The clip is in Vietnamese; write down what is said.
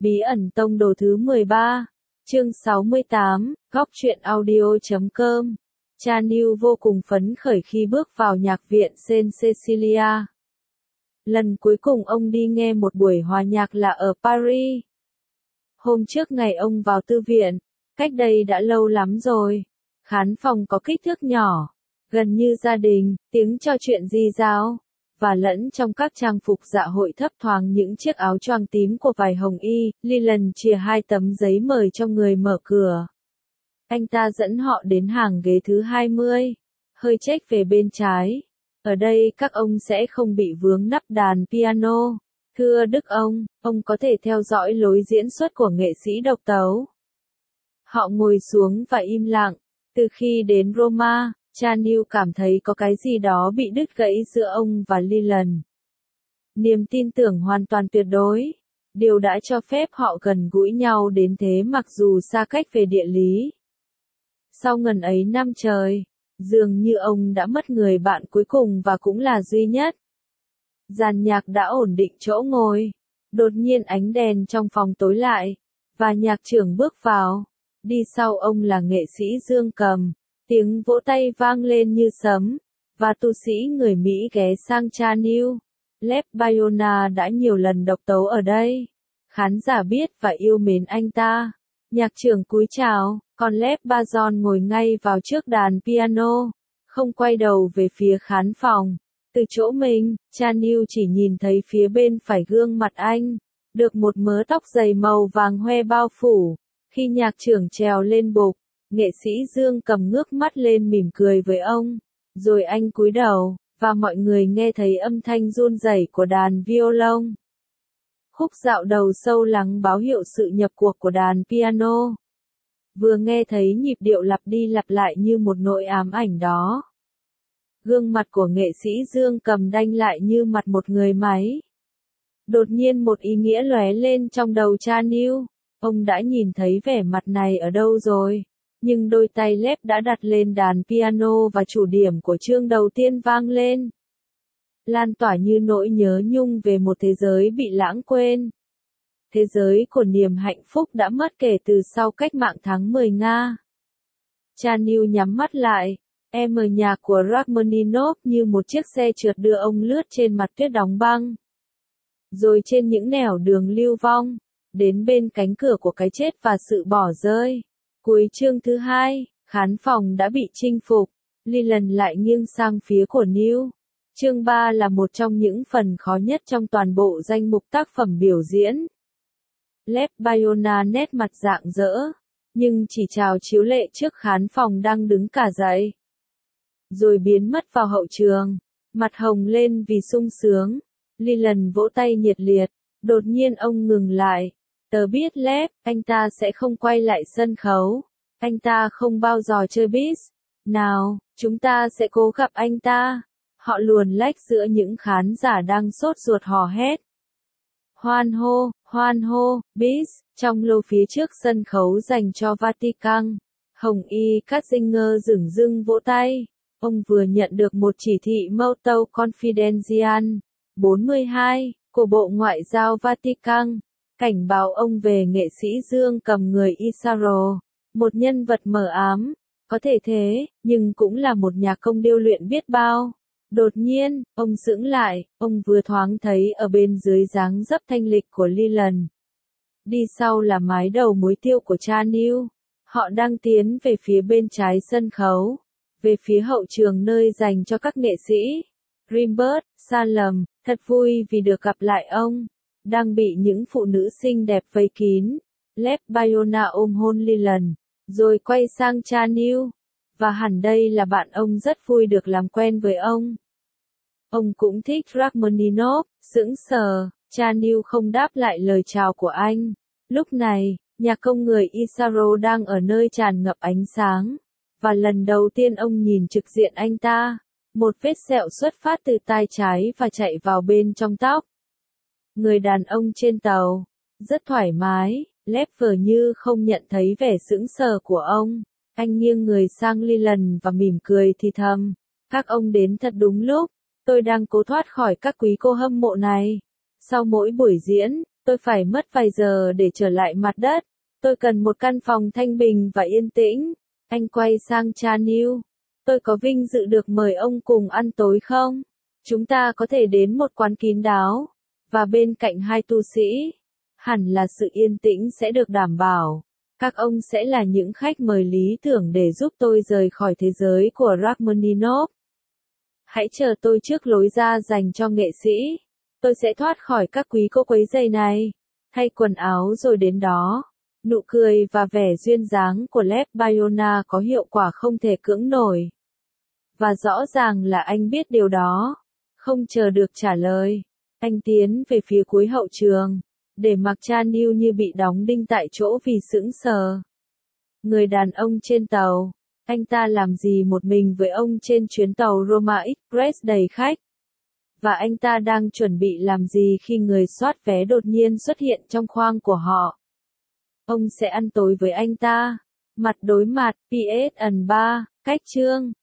Bí ẩn tông đồ thứ 13, chương 68, góc truyện audio.com. Chanel vô cùng phấn khởi khi bước vào nhạc viện Saint Cecilia. Lần cuối cùng ông đi nghe một buổi hòa nhạc là ở Paris. Hôm trước ngày ông vào thư viện, cách đây đã lâu lắm rồi. Khán phòng có kích thước nhỏ, gần như gia đình, tiếng trò chuyện rì rào, và lẫn trong các trang phục dạ hội thấp thoáng những chiếc áo choàng tím của vải hồng y. Leland chìa 2 tấm giấy mời cho người mở cửa. Anh ta dẫn họ đến hàng ghế thứ 20, hơi chếch về bên trái. Ở đây các ông sẽ không bị vướng nắp đàn piano. Thưa Đức ông có thể theo dõi lối diễn xuất của nghệ sĩ độc tấu. Họ ngồi xuống và im lặng. Từ khi đến Roma, Chanel cảm thấy có cái gì đó bị đứt gãy giữa ông và Leland. Niềm tin tưởng hoàn toàn tuyệt đối. Điều đã cho phép họ gần gũi nhau đến thế mặc dù xa cách về địa lý. Sau ngần ấy năm trời, dường như ông đã mất người bạn cuối cùng và cũng là duy nhất. Dàn nhạc đã ổn định chỗ ngồi. Đột nhiên ánh đèn trong phòng tối lại, và nhạc trưởng bước vào. Đi sau ông là nghệ sĩ dương cầm. Tiếng vỗ tay vang lên như sấm, và tu sĩ người Mỹ ghé sang Chanel. Lev Bayona đã nhiều lần độc tấu ở đây. Khán giả biết và yêu mến anh ta. Nhạc trưởng cúi chào, còn Lev Bazon ngồi ngay vào trước đàn piano, không quay đầu về phía khán phòng. Từ chỗ mình, Chanel chỉ nhìn thấy phía bên phải gương mặt anh, được một mớ tóc dày màu vàng hoe bao phủ. Khi nhạc trưởng trèo lên bục, nghệ sĩ dương cầm ngước mắt lên mỉm cười với ông, rồi anh cúi đầu, và mọi người nghe thấy âm thanh run rẩy của đàn violon. Khúc dạo đầu sâu lắng báo hiệu sự nhập cuộc của đàn piano. Vừa nghe thấy nhịp điệu lặp đi lặp lại như một nỗi ám ảnh đó. Gương mặt của nghệ sĩ dương cầm đanh lại như mặt một người máy. Đột nhiên một ý nghĩa lóe lên trong đầu Chanel. Ông đã nhìn thấy vẻ mặt này ở đâu rồi? Nhưng đôi tay Lev đã đặt lên đàn piano và chủ điểm của chương đầu tiên vang lên. Lan tỏa như nỗi nhớ nhung về một thế giới bị lãng quên. Thế giới của niềm hạnh phúc đã mất kể từ sau cách mạng tháng 10 Nga. Chanel nhắm mắt lại. Em ở nhà của Rachmaninoff như một chiếc xe trượt đưa ông lướt trên mặt tuyết đóng băng. Rồi trên những nẻo đường lưu vong, đến bên cánh cửa của cái chết và sự bỏ rơi. Cuối chương thứ 2, khán phòng đã bị chinh phục. Leland lại nghiêng sang phía của Neil. Chương 3 là một trong những phần khó nhất trong toàn bộ danh mục tác phẩm biểu diễn. Lev Bayona nét mặt rạng rỡ, nhưng chỉ chào chiếu lệ trước khán phòng đang đứng cả dậy. Rồi biến mất vào hậu trường, mặt hồng lên vì sung sướng. Leland vỗ tay nhiệt liệt, đột nhiên ông ngừng lại. Tớ biết Lev, anh ta sẽ không quay lại sân khấu. Anh ta không bao giờ chơi bass. Nào, chúng ta sẽ cố gặp anh ta. Họ luồn lách giữa những khán giả đang sốt ruột hò hét. Hoan hô, bass, trong lô phía trước sân khấu dành cho Vatican. Hồng y Katzinger dửng dưng vỗ tay. Ông vừa nhận được một chỉ thị Motto Confidential 42 của Bộ Ngoại giao Vatican. Cảnh báo ông về nghệ sĩ dương cầm người Isaro, một nhân vật mờ ám, có thể thế, nhưng cũng là một nhà công điêu luyện biết bao. Đột nhiên, ông sững lại, ông vừa thoáng thấy ở bên dưới dáng dấp thanh lịch của Leland. Đi sau là mái đầu muối tiêu của Chanel. Họ đang tiến về phía bên trái sân khấu, về phía hậu trường nơi dành cho các nghệ sĩ. Rimbert, Salem, thật vui vì được gặp lại ông. Đang bị những phụ nữ xinh đẹp vây kín. Lev Bayona ôm hôn Leland, rồi quay sang Chanel. Và hẳn đây là bạn ông rất vui được làm quen với ông. Ông cũng thích Rachmaninoff, sững sờ. Chanel không đáp lại lời chào của anh. Lúc này, nhạc công người Isaro đang ở nơi tràn ngập ánh sáng. Và lần đầu tiên ông nhìn trực diện anh ta. Một vết sẹo xuất phát từ tai trái và chạy vào bên trong tóc. Người đàn ông trên tàu, rất thoải mái. Lev vờ như không nhận thấy vẻ sững sờ của ông. Anh nghiêng người sang Leland và mỉm cười thì thầm. Các ông đến thật đúng lúc. Tôi đang cố thoát khỏi các quý cô hâm mộ này. Sau mỗi buổi diễn, Tôi phải mất vài giờ để trở lại mặt đất. Tôi cần một căn phòng thanh bình và yên tĩnh. Anh quay sang cha Neil. Tôi có vinh dự được mời ông cùng ăn tối không? Chúng ta có thể đến một quán kín đáo. Và bên cạnh hai tu sĩ, hẳn là sự yên tĩnh sẽ được đảm bảo. Các ông sẽ là những khách mời lý tưởng để giúp tôi rời khỏi thế giới của Rachmaninoff. Hãy chờ tôi trước lối ra dành cho nghệ sĩ. Tôi sẽ thoát khỏi các quý cô quấy rầy này. Thay quần áo rồi đến đó. Nụ cười và vẻ duyên dáng của Lev Bayona có hiệu quả không thể cưỡng nổi. Và rõ ràng là anh biết điều đó. Không chờ được trả lời. Anh tiến về phía cuối hậu trường. Để mặc cha Neil như bị đóng đinh tại chỗ vì sững sờ. Người đàn ông trên tàu. Anh ta làm gì một mình với ông trên chuyến tàu Roma Express đầy khách? Và anh ta đang chuẩn bị làm gì khi người soát vé đột nhiên xuất hiện trong khoang của họ? Ông sẽ ăn tối với anh ta. Mặt đối mặt, PS3, cách chương.